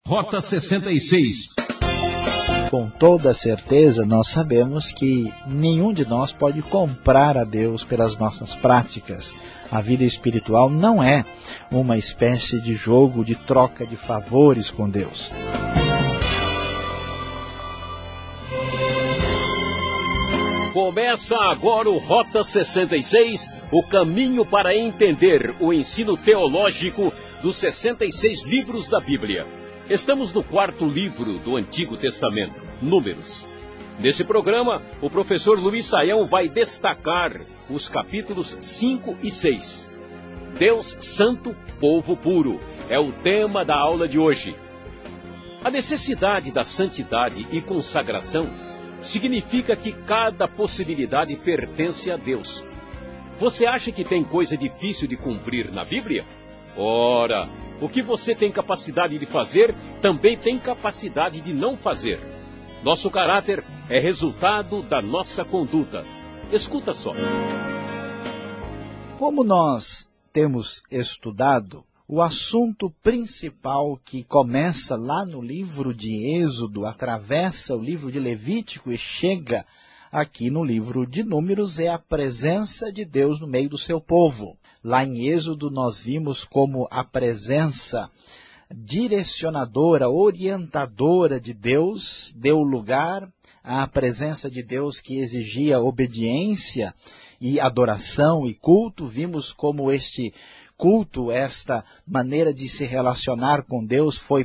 Rota 66. Com toda certeza, nós sabemos que nenhum de nós pode comprar a Deus pelas nossas práticas. A vida espiritual não é uma espécie de jogo de troca de favores com Deus. Começa agora o Rota 66, o caminho para entender o ensino teológico dos 66 livros da Bíblia. Estamos no quarto livro do Antigo Testamento, Números. Nesse programa, o professor Luiz Saião vai destacar os capítulos 5 e 6. Deus Santo, Povo Puro, é o tema da aula de hoje. A necessidade da santidade e consagração significa que cada possibilidade pertence a Deus. Você acha que tem coisa difícil de cumprir na Bíblia? Ora, o que você tem capacidade de fazer, também tem capacidade de não fazer. Nosso caráter é resultado da nossa conduta. Escuta só. Como nós temos estudado, o assunto principal que começa lá no livro de Êxodo, atravessa o livro de Levítico e chega aqui no livro de Números, é a presença de Deus no meio do seu povo. Lá em Êxodo nós vimos como a presença direcionadora, orientadora de Deus deu lugar à presença de Deus que exigia obediência e adoração e culto. Vimos como este culto, esta maneira de se relacionar com Deus foi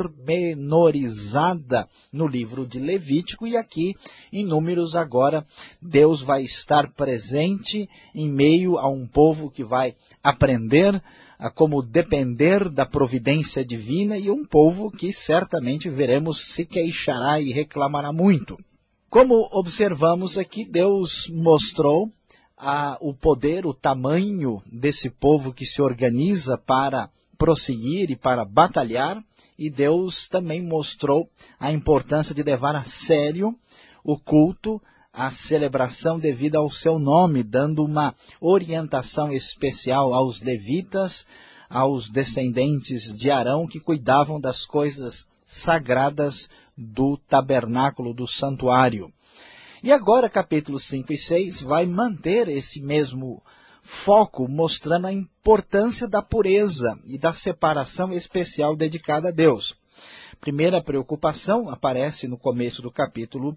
pormenorizada no livro de Levítico, e aqui em Números agora Deus vai estar presente em meio a um povo que vai aprender a como depender da providência divina, e um povo que certamente veremos se queixará e reclamará muito. Como observamos aqui, Deus mostrou o poder, o tamanho desse povo que se organiza para prosseguir e para batalhar, e Deus também mostrou a importância de levar a sério o culto, a celebração devida ao seu nome, dando uma orientação especial aos levitas, aos descendentes de Arão que cuidavam das coisas sagradas do tabernáculo, do santuário. E agora, capítulos 5 e 6 vai manter esse mesmo foco, mostrando a importância da pureza e da separação especial dedicada a Deus. Primeira preocupação aparece no começo do capítulo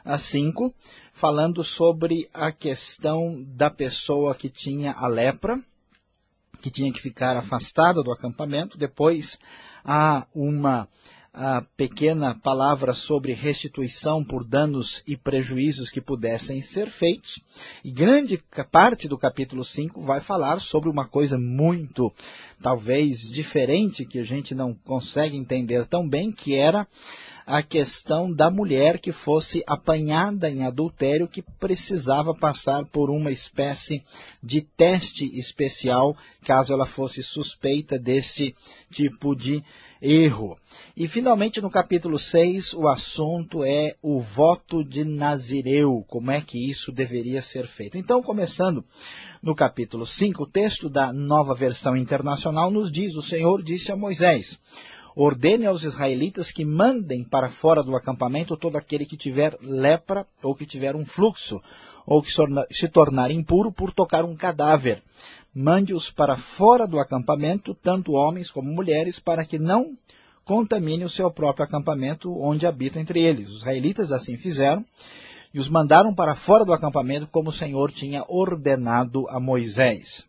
5, falando sobre a questão da pessoa que tinha a lepra, que tinha que ficar afastada do acampamento. Depois há uma pequena palavra sobre restituição por danos e prejuízos que pudessem ser feitos. E grande parte do capítulo 5 vai falar sobre uma coisa muito, talvez, diferente, que a gente não consegue entender tão bem, que era a questão da mulher que fosse apanhada em adultério, que precisava passar por uma espécie de teste especial, caso ela fosse suspeita deste tipo de erro. E finalmente no capítulo 6 o assunto é o voto de Nazireu, como é que isso deveria ser feito. Então, começando no capítulo 5, o texto da Nova Versão Internacional nos diz: o Senhor disse a Moisés: ordene aos israelitas que mandem para fora do acampamento todo aquele que tiver lepra, ou que tiver um fluxo, ou que se tornar impuro por tocar um cadáver. Mande-os para fora do acampamento, tanto homens como mulheres, para que não contamine o seu próprio acampamento onde habitam entre eles. Os israelitas assim fizeram e os mandaram para fora do acampamento, como o Senhor tinha ordenado a Moisés.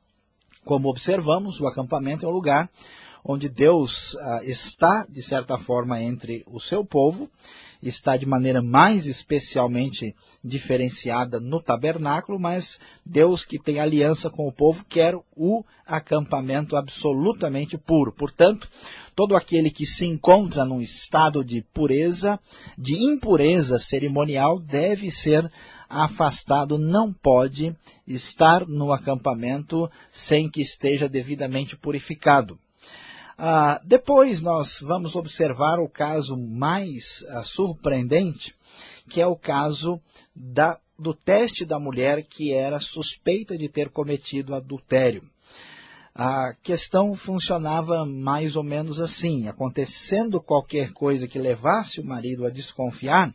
Como observamos, o acampamento é um lugar onde Deus está, de certa forma, entre o seu povo, está de maneira mais especialmente diferenciada no tabernáculo, mas Deus, que tem aliança com o povo, quer o acampamento absolutamente puro. Portanto, todo aquele que se encontra num estado de pureza, de impureza cerimonial, deve ser afastado, não pode estar no acampamento sem que esteja devidamente purificado. Depois nós vamos observar o caso mais surpreendente, que é o caso do teste da mulher que era suspeita de ter cometido adultério. A questão funcionava mais ou menos assim: acontecendo qualquer coisa que levasse o marido a desconfiar,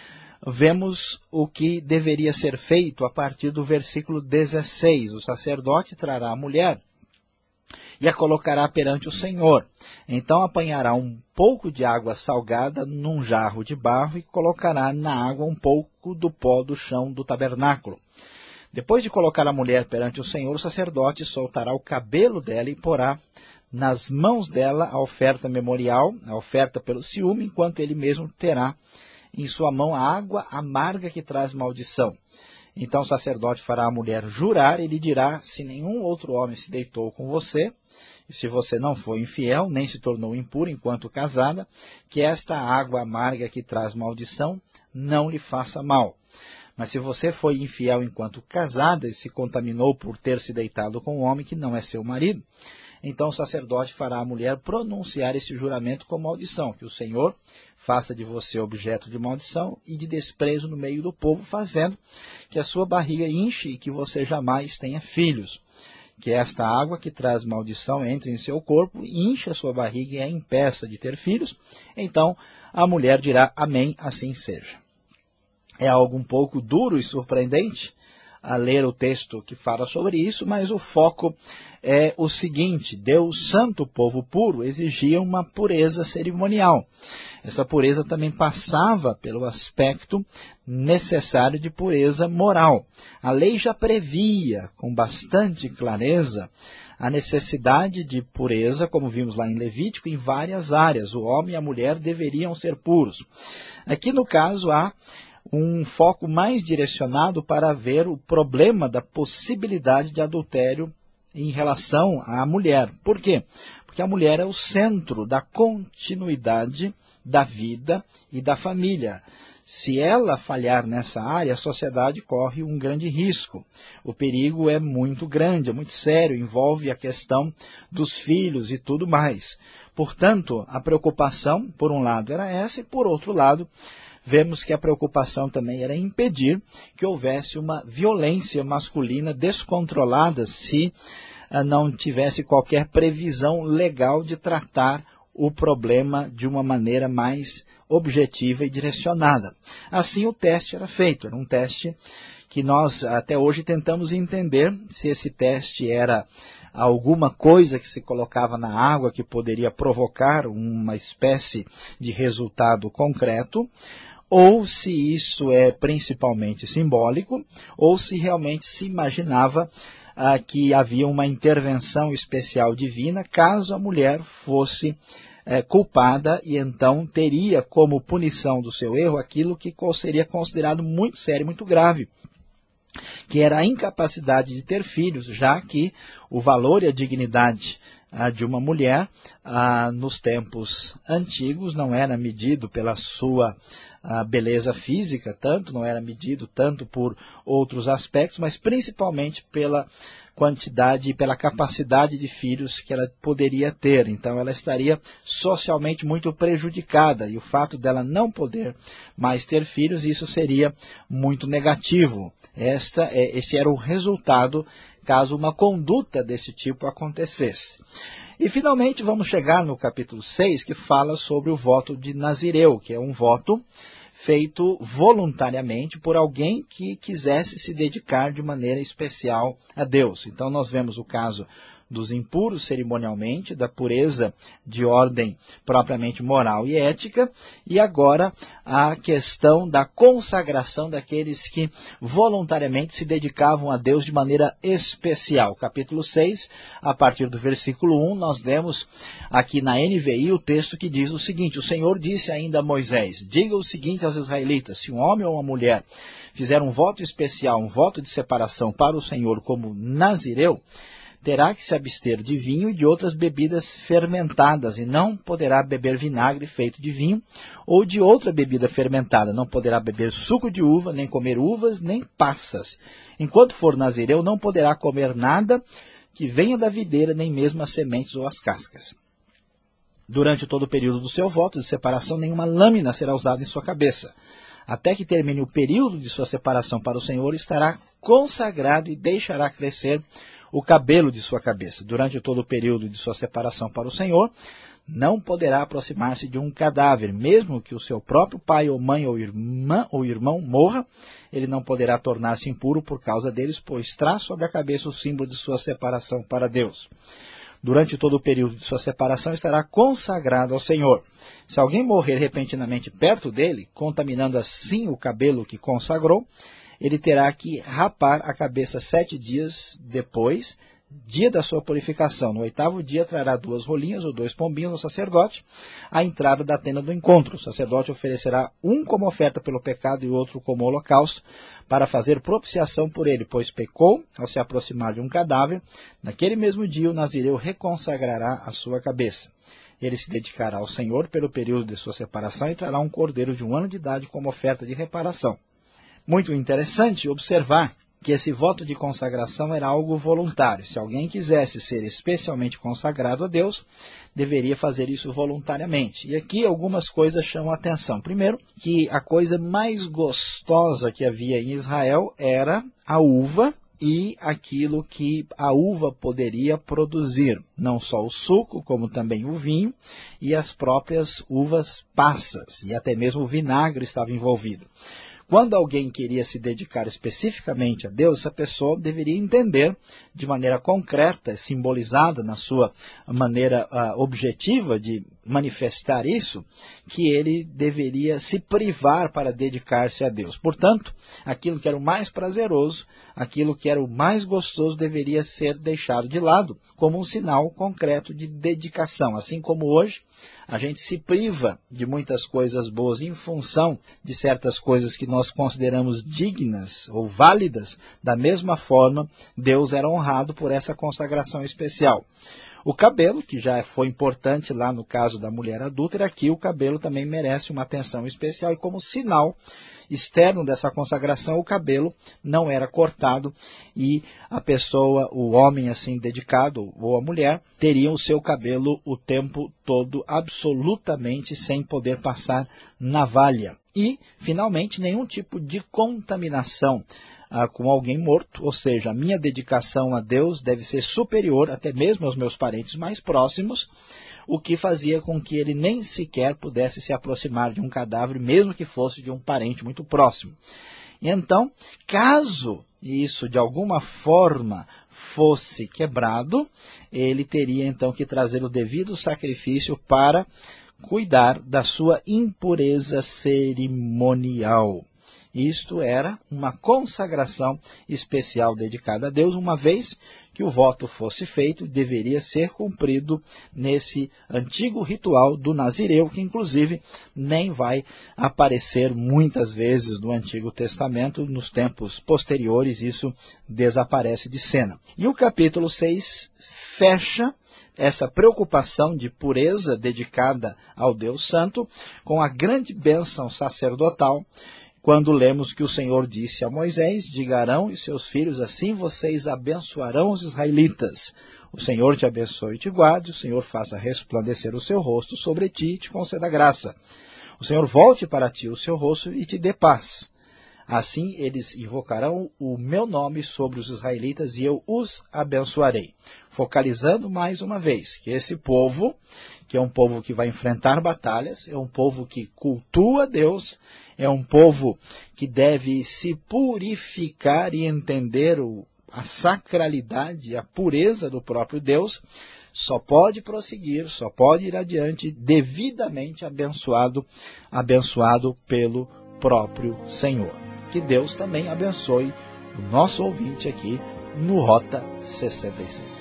vemos o que deveria ser feito a partir do versículo 16. O sacerdote trará a mulher e a colocará perante o Senhor. Então apanhará um pouco de água salgada num jarro de barro e colocará na água um pouco do pó do chão do tabernáculo. Depois de colocar a mulher perante o Senhor, o sacerdote soltará o cabelo dela e porá nas mãos dela a oferta memorial, a oferta pelo ciúme, enquanto ele mesmo terá em sua mão a água amarga que traz maldição. Então o sacerdote fará a mulher jurar e lhe dirá: se nenhum outro homem se deitou com você, e se você não foi infiel, nem se tornou impura enquanto casada, que esta água amarga que traz maldição não lhe faça mal. Mas se você foi infiel enquanto casada e se contaminou por ter se deitado com um homem que não é seu marido, então o sacerdote fará a mulher pronunciar esse juramento com maldição, que o Senhor faça de você objeto de maldição e de desprezo no meio do povo, fazendo que a sua barriga inche e que você jamais tenha filhos. Que esta água que traz maldição entre em seu corpo, inche a sua barriga e a impeça de ter filhos. Então a mulher dirá: amém, assim seja. É algo um pouco duro e surpreendente a ler o texto que fala sobre isso, mas o foco é o seguinte: Deus santo, povo puro, exigia uma pureza cerimonial. Essa pureza também passava pelo aspecto necessário de pureza moral. A lei já previa com bastante clareza a necessidade de pureza, como vimos lá em Levítico, em várias áreas. O homem e a mulher deveriam ser puros. Aqui no caso há um foco mais direcionado para ver o problema da possibilidade de adultério em relação à mulher. Por quê? Porque a mulher é o centro da continuidade da vida e da família. Se ela falhar nessa área, a sociedade corre um grande risco. O perigo é muito grande, é muito sério, envolve a questão dos filhos e tudo mais. Portanto, a preocupação, por um lado, era essa, e por outro lado, vemos que a preocupação também era impedir que houvesse uma violência masculina descontrolada se não tivesse qualquer previsão legal de tratar o problema de uma maneira mais objetiva e direcionada. Assim o teste era feito, era um teste que nós até hoje tentamos entender se esse teste era alguma coisa que se colocava na água que poderia provocar uma espécie de resultado concreto, ou se isso é principalmente simbólico, ou se realmente se imaginava que havia uma intervenção especial divina caso a mulher fosse culpada, e então teria como punição do seu erro aquilo que seria considerado muito sério, muito grave, que era a incapacidade de ter filhos, já que o valor e a dignidade de uma mulher nos tempos antigos não era medido pela sua beleza física, não era medido tanto por outros aspectos, mas principalmente pela quantidade e pela capacidade de filhos que ela poderia ter. Então ela estaria socialmente muito prejudicada, e o fato dela não poder mais ter filhos, isso seria muito negativo. Esse era o resultado caso uma conduta desse tipo acontecesse. E finalmente vamos chegar no capítulo 6, que fala sobre o voto de Nazireu, que é um voto feito voluntariamente por alguém que quisesse se dedicar de maneira especial a Deus. Então nós vemos o caso dos impuros cerimonialmente, da pureza de ordem propriamente moral e ética, e agora a questão da consagração daqueles que voluntariamente se dedicavam a Deus de maneira especial. Capítulo 6, a partir do versículo 1, nós lemos aqui na NVI o texto que diz o seguinte: o Senhor disse ainda a Moisés: diga o seguinte aos israelitas, se um homem ou uma mulher fizer um voto especial, um voto de separação para o Senhor como nazireu, terá que se abster de vinho e de outras bebidas fermentadas, e não poderá beber vinagre feito de vinho ou de outra bebida fermentada. Não poderá beber suco de uva, nem comer uvas, nem passas. Enquanto for nazireu, não poderá comer nada que venha da videira, nem mesmo as sementes ou as cascas. Durante todo o período do seu voto de separação, nenhuma lâmina será usada em sua cabeça. Até que termine o período de sua separação para o Senhor, estará consagrado e deixará crescer o cabelo de sua cabeça. Durante todo o período de sua separação para o Senhor, não poderá aproximar-se de um cadáver, mesmo que o seu próprio pai ou mãe ou irmã ou irmão morra, ele não poderá tornar-se impuro por causa deles, pois traz sobre a cabeça o símbolo de sua separação para Deus. Durante todo o período de sua separação estará consagrado ao Senhor. Se alguém morrer repentinamente perto dele, contaminando assim o cabelo que consagrou, ele terá que rapar a cabeça 7 dias depois, dia da sua purificação. No 8º dia trará 2 rolinhas ou 2 pombinhos ao sacerdote à entrada da tenda do encontro. O sacerdote oferecerá um como oferta pelo pecado e outro como holocausto para fazer propiciação por ele, pois pecou ao se aproximar de um cadáver. Naquele mesmo dia o nazireu reconsagrará a sua cabeça. Ele se dedicará ao Senhor pelo período de sua separação e trará um cordeiro de 1 ano de idade como oferta de reparação. Muito interessante observar que esse voto de consagração era algo voluntário. Se alguém quisesse ser especialmente consagrado a Deus, deveria fazer isso voluntariamente. E aqui algumas coisas chamam a atenção. Primeiro, que a coisa mais gostosa que havia em Israel era a uva e aquilo que a uva poderia produzir. Não só o suco, como também o vinho e as próprias uvas passas. E até mesmo o vinagre estava envolvido. Quando alguém queria se dedicar especificamente a Deus, essa pessoa deveria entender de maneira concreta, simbolizada na sua maneira objetiva de manifestar isso, que ele deveria se privar para dedicar-se a Deus. Portanto, aquilo que era o mais prazeroso, aquilo que era o mais gostoso deveria ser deixado de lado como um sinal concreto de dedicação. Assim como hoje, a gente se priva de muitas coisas boas em função de certas coisas que nós consideramos dignas ou válidas. Da mesma forma, Deus era honrado por essa consagração especial. O cabelo, que já foi importante lá no caso da mulher adúltera, aqui o cabelo também merece uma atenção especial e como sinal externo dessa consagração, o cabelo não era cortado e a pessoa, o homem assim dedicado ou a mulher, teriam o seu cabelo o tempo todo absolutamente sem poder passar navalha. E, finalmente, nenhum tipo de contaminação com alguém morto, ou seja, a minha dedicação a Deus deve ser superior até mesmo aos meus parentes mais próximos, o que fazia com que ele nem sequer pudesse se aproximar de um cadáver, mesmo que fosse de um parente muito próximo. Então, caso isso de alguma forma fosse quebrado, ele teria então que trazer o devido sacrifício para cuidar da sua impureza cerimonial. Isto era uma consagração especial dedicada a Deus, uma vez que o voto fosse feito, deveria ser cumprido nesse antigo ritual do Nazireu, que inclusive nem vai aparecer muitas vezes no Antigo Testamento, nos tempos posteriores isso desaparece de cena. E o capítulo 6 fecha essa preocupação de pureza dedicada ao Deus Santo com a grande bênção sacerdotal, quando lemos que o Senhor disse a Moisés: diga a Arão e seus filhos, assim vocês abençoarão os israelitas. O Senhor te abençoe e te guarde, o Senhor faça resplandecer o seu rosto sobre ti e te conceda graça. O Senhor volte para ti o seu rosto e te dê paz. Assim eles invocarão o meu nome sobre os israelitas e eu os abençoarei. Focalizando mais uma vez que esse povo, que é um povo que vai enfrentar batalhas, é um povo que cultua Deus, é um povo que deve se purificar e entender a sacralidade, a pureza do próprio Deus, só pode prosseguir, só pode ir adiante devidamente abençoado pelo próprio Senhor. Que Deus também abençoe o nosso ouvinte aqui no Rota 66.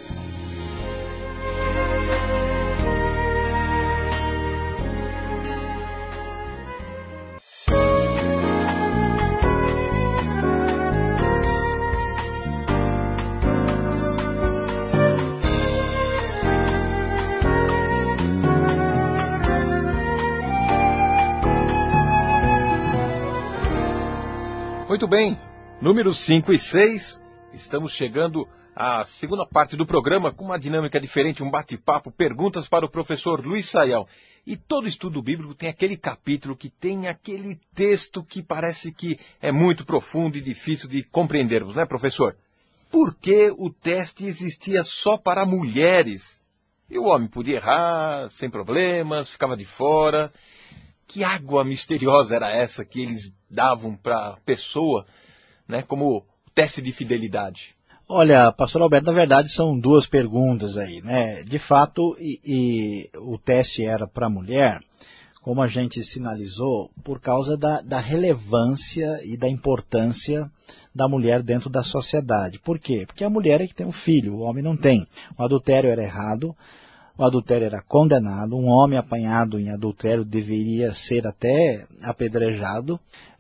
Muito bem, números 5 e 6, estamos chegando à segunda parte do programa com uma dinâmica diferente, um bate-papo, perguntas para o professor Luiz Saião. E todo estudo bíblico tem aquele capítulo que tem aquele texto que parece que é muito profundo e difícil de compreendermos, não é, professor? por que o teste existia só para mulheres? E o homem podia errar, sem problemas, ficava de fora. Que água misteriosa era essa que eles davam para a pessoa, né, como teste de fidelidade? Olha, pastor Alberto, na verdade são duas perguntas aí, né? De fato, o teste era para a mulher, como a gente sinalizou, por causa da relevância e da importância da mulher dentro da sociedade. Por quê? Porque a mulher é que tem um filho, o homem não tem. O adultério era errado, o adultério era condenado, um homem apanhado em adultério deveria ser até apedrejado,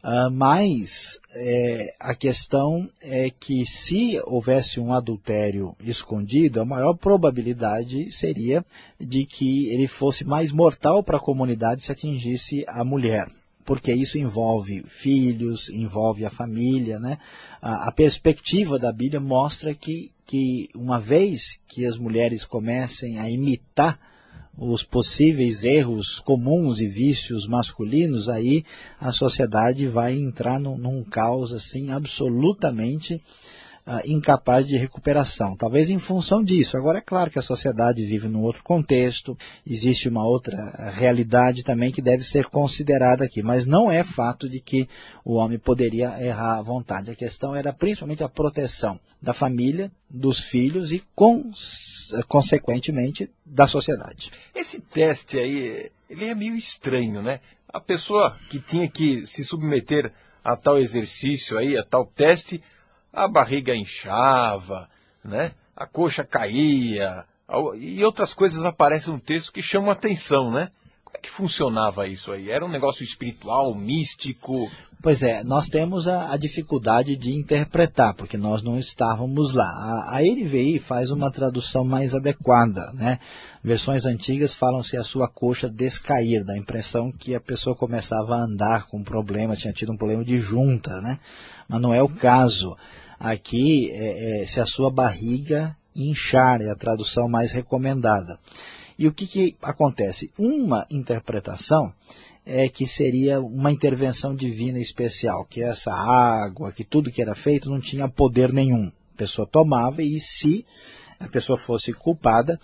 mas a questão é que se houvesse um adultério escondido, a maior probabilidade seria de que ele fosse mais mortal para a comunidade se atingisse a mulher. Porque isso envolve filhos, envolve a família, né? A perspectiva da Bíblia mostra que uma vez que as mulheres comecem a imitar os possíveis erros comuns e vícios masculinos, aí a sociedade vai entrar num caos assim absolutamente incapaz de recuperação. Talvez em função disso. Agora é claro que a sociedade vive num outro contexto, existe uma outra realidade também que deve ser considerada aqui, mas não é fato de que o homem poderia errar à vontade. A questão era principalmente a proteção da família, dos filhos e, consequentemente, da sociedade. Esse teste aí, ele é meio estranho, né? A pessoa que tinha que se submeter a tal exercício aí, a tal teste, a barriga inchava, né? A coxa caía, e outras coisas aparecem no texto que chamam a atenção, né? Como é que funcionava isso aí? Era um negócio espiritual, místico? Pois é, nós temos a dificuldade de interpretar, porque nós não estávamos lá. A NVI faz uma tradução mais adequada, né? Versões antigas falam se a sua coxa descair, dá a impressão que a pessoa começava a andar com problema, tinha tido um problema de junta, né? Mas não é o caso. Aqui, se a sua barriga inchar, é a tradução mais recomendada. E o que acontece? Uma interpretação é que seria uma intervenção divina especial, que essa água, que tudo que era feito não tinha poder nenhum. A pessoa tomava e se a pessoa fosse culpada,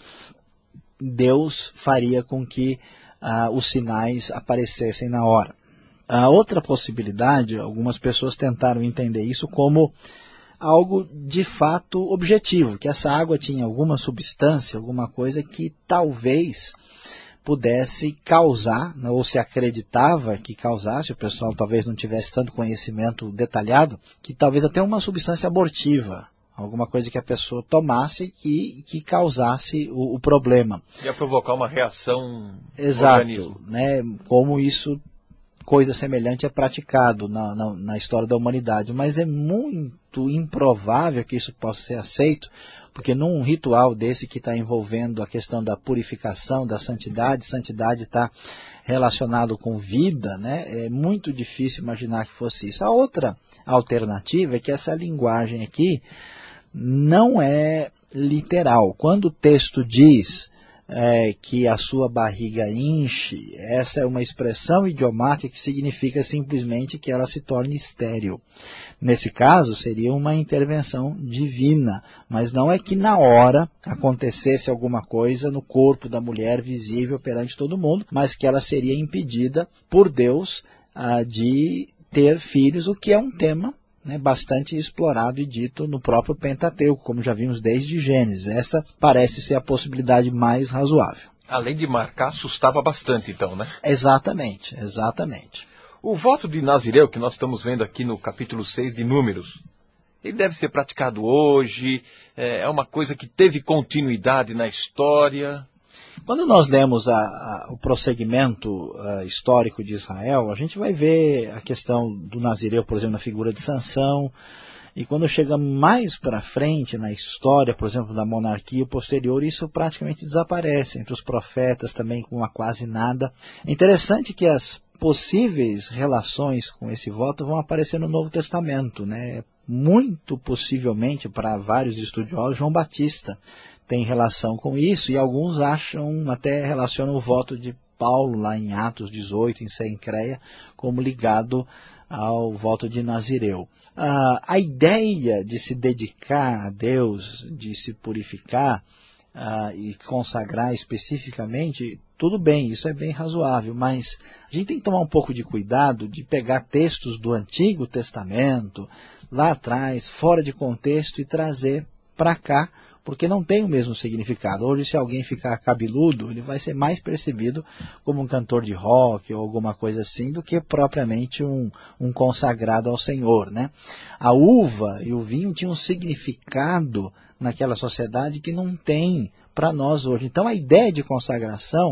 Deus faria com que os sinais aparecessem na hora. A outra possibilidade, algumas pessoas tentaram entender isso como algo de fato objetivo, que essa água tinha alguma substância, alguma coisa que talvez pudesse causar, ou se acreditava que causasse, o pessoal talvez não tivesse tanto conhecimento detalhado, que talvez até uma substância abortiva, alguma coisa que a pessoa tomasse e que causasse o problema. Ia provocar uma reação no Exato, organismo. né? Como isso, coisa semelhante é praticado na história da humanidade, mas é muito improvável que isso possa ser aceito, porque num ritual desse que está envolvendo a questão da purificação, da santidade está relacionado com vida, né? É muito difícil imaginar que fosse isso. A outra alternativa é que essa linguagem aqui não é literal. Quando o texto diz que a sua barriga enche, essa é uma expressão idiomática que significa simplesmente que ela se torne estéril. Nesse caso, seria uma intervenção divina, mas não é que na hora acontecesse alguma coisa no corpo da mulher visível perante todo mundo, mas que ela seria impedida por Deus de ter filhos, o que é um tema bastante explorado e dito no próprio Pentateuco, como já vimos desde Gênesis. Essa parece ser a possibilidade mais razoável. Além de marcar, assustava bastante então, né? Exatamente, exatamente. O voto de Nazireu, que nós estamos vendo aqui no capítulo 6 de Números, ele deve ser praticado hoje, é uma coisa que teve continuidade na história. Quando nós lemos o prosseguimento histórico de Israel, a gente vai ver a questão do Nazireu, por exemplo, na figura de Sansão, e quando chega mais para frente na história, por exemplo, da monarquia posterior, isso praticamente desaparece. Entre os profetas também com quase nada. É interessante que as possíveis relações com esse voto vão aparecer no Novo Testamento, né? Muito possivelmente, para vários estudiosos, João Batista tem relação com isso, e alguns até relacionam o voto de Paulo, lá em Atos 18, em Cencreia, como ligado ao voto de Nazireu. A ideia de se dedicar a Deus, de se purificar e consagrar especificamente, tudo bem, isso é bem razoável, mas a gente tem que tomar um pouco de cuidado de pegar textos do Antigo Testamento, lá atrás, fora de contexto, e trazer para cá, porque não tem o mesmo significado. Hoje, se alguém ficar cabeludo, ele vai ser mais percebido como um cantor de rock ou alguma coisa assim, do que propriamente um consagrado ao Senhor, né? A uva e o vinho tinham um significado naquela sociedade que não tem para nós hoje. Então, a ideia de consagração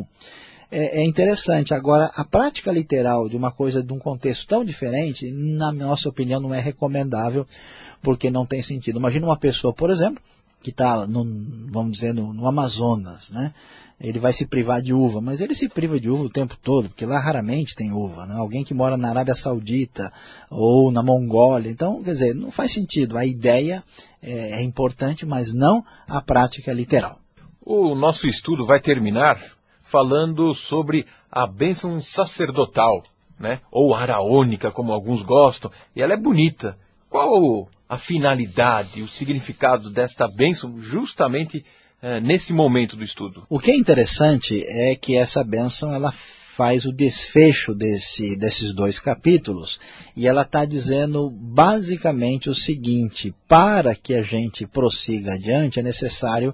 é interessante. Agora, a prática literal de uma coisa, de um contexto tão diferente, na nossa opinião, não é recomendável, porque não tem sentido. Imagina uma pessoa, por exemplo, que está, vamos dizer, no Amazonas, né? Ele vai se privar de uva, mas ele se priva de uva o tempo todo, porque lá raramente tem uva, né? Alguém que mora na Arábia Saudita ou na Mongólia, então, quer dizer, não faz sentido. A ideia é importante, mas não a prática literal. O nosso estudo vai terminar falando sobre a bênção sacerdotal, né? Ou araônica, como alguns gostam, e ela é bonita. Qual a finalidade, o significado desta bênção justamente nesse momento do estudo? O que é interessante é que essa bênção ela faz o desfecho desses 2 capítulos, e ela está dizendo basicamente o seguinte: para que a gente prossiga adiante é necessário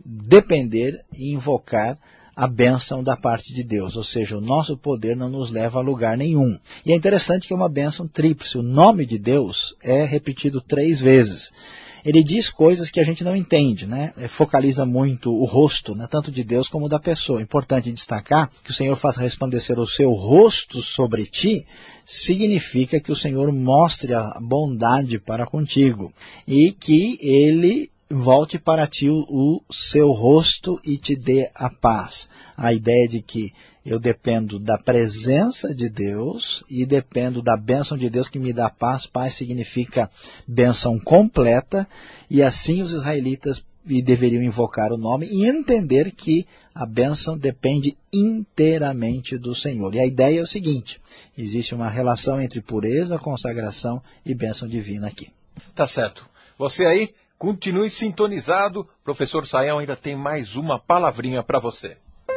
depender e invocar a bênção da parte de Deus, ou seja, o nosso poder não nos leva a lugar nenhum. E é interessante que é uma bênção tríplice. O nome de Deus é repetido 3 vezes. Ele diz coisas que a gente não entende, né? Focaliza muito o rosto, né? Tanto de Deus como da pessoa. É importante destacar que o Senhor faça resplandecer o seu rosto sobre ti, significa que o Senhor mostre a bondade para contigo e que Ele volte para ti o seu rosto e te dê a paz. A ideia de que eu dependo da presença de Deus e dependo da bênção de Deus que me dá paz. Paz significa bênção completa, e assim os israelitas deveriam invocar o nome e entender que a bênção depende inteiramente do Senhor. E a ideia é o seguinte: existe uma relação entre pureza, consagração e bênção divina aqui. Tá certo. Você aí, continue sintonizado, professor Sayão ainda tem mais uma palavrinha para você.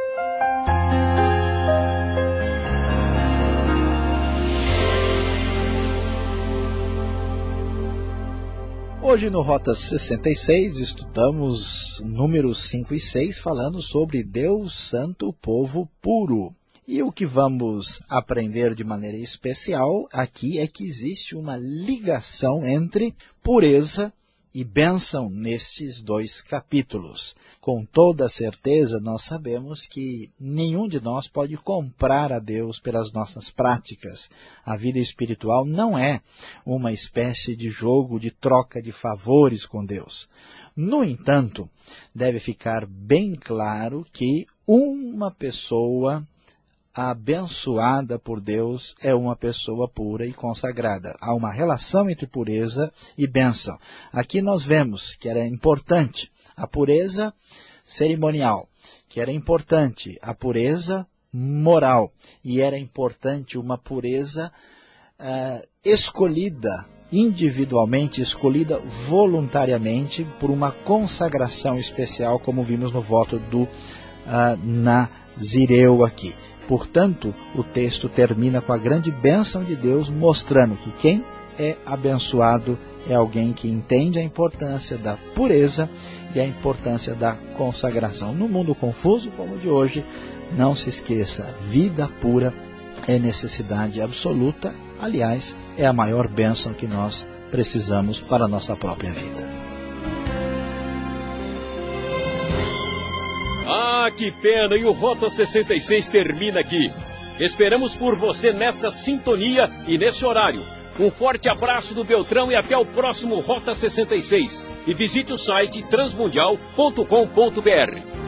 Hoje no Rota 66 estudamos números 5 e 6 falando sobre Deus Santo, povo puro. E o que vamos aprender de maneira especial aqui é que existe uma ligação entre pureza e bênção nestes 2 capítulos. Com toda certeza nós sabemos que nenhum de nós pode comprar a Deus pelas nossas práticas. A vida espiritual não é uma espécie de jogo de troca de favores com Deus. No entanto, deve ficar bem claro que uma pessoa abençoada por Deus é uma pessoa pura e consagrada. Há uma relação entre pureza e bênção. Aqui nós vemos que era importante a pureza cerimonial, que era importante a pureza moral, e era importante uma pureza escolhida, individualmente, escolhida voluntariamente por uma consagração especial, como vimos no voto do Nazireu aqui. Portanto, o texto termina com a grande bênção de Deus, mostrando que quem é abençoado é alguém que entende a importância da pureza e a importância da consagração. No mundo confuso como o de hoje, não se esqueça, vida pura é necessidade absoluta, aliás, é a maior bênção que nós precisamos para a nossa própria vida. Ah, que pena! E o Rota 66 termina aqui. Esperamos por você nessa sintonia e nesse horário. Um forte abraço do Beltrão e até o próximo Rota 66. E visite o site transmundial.com.br.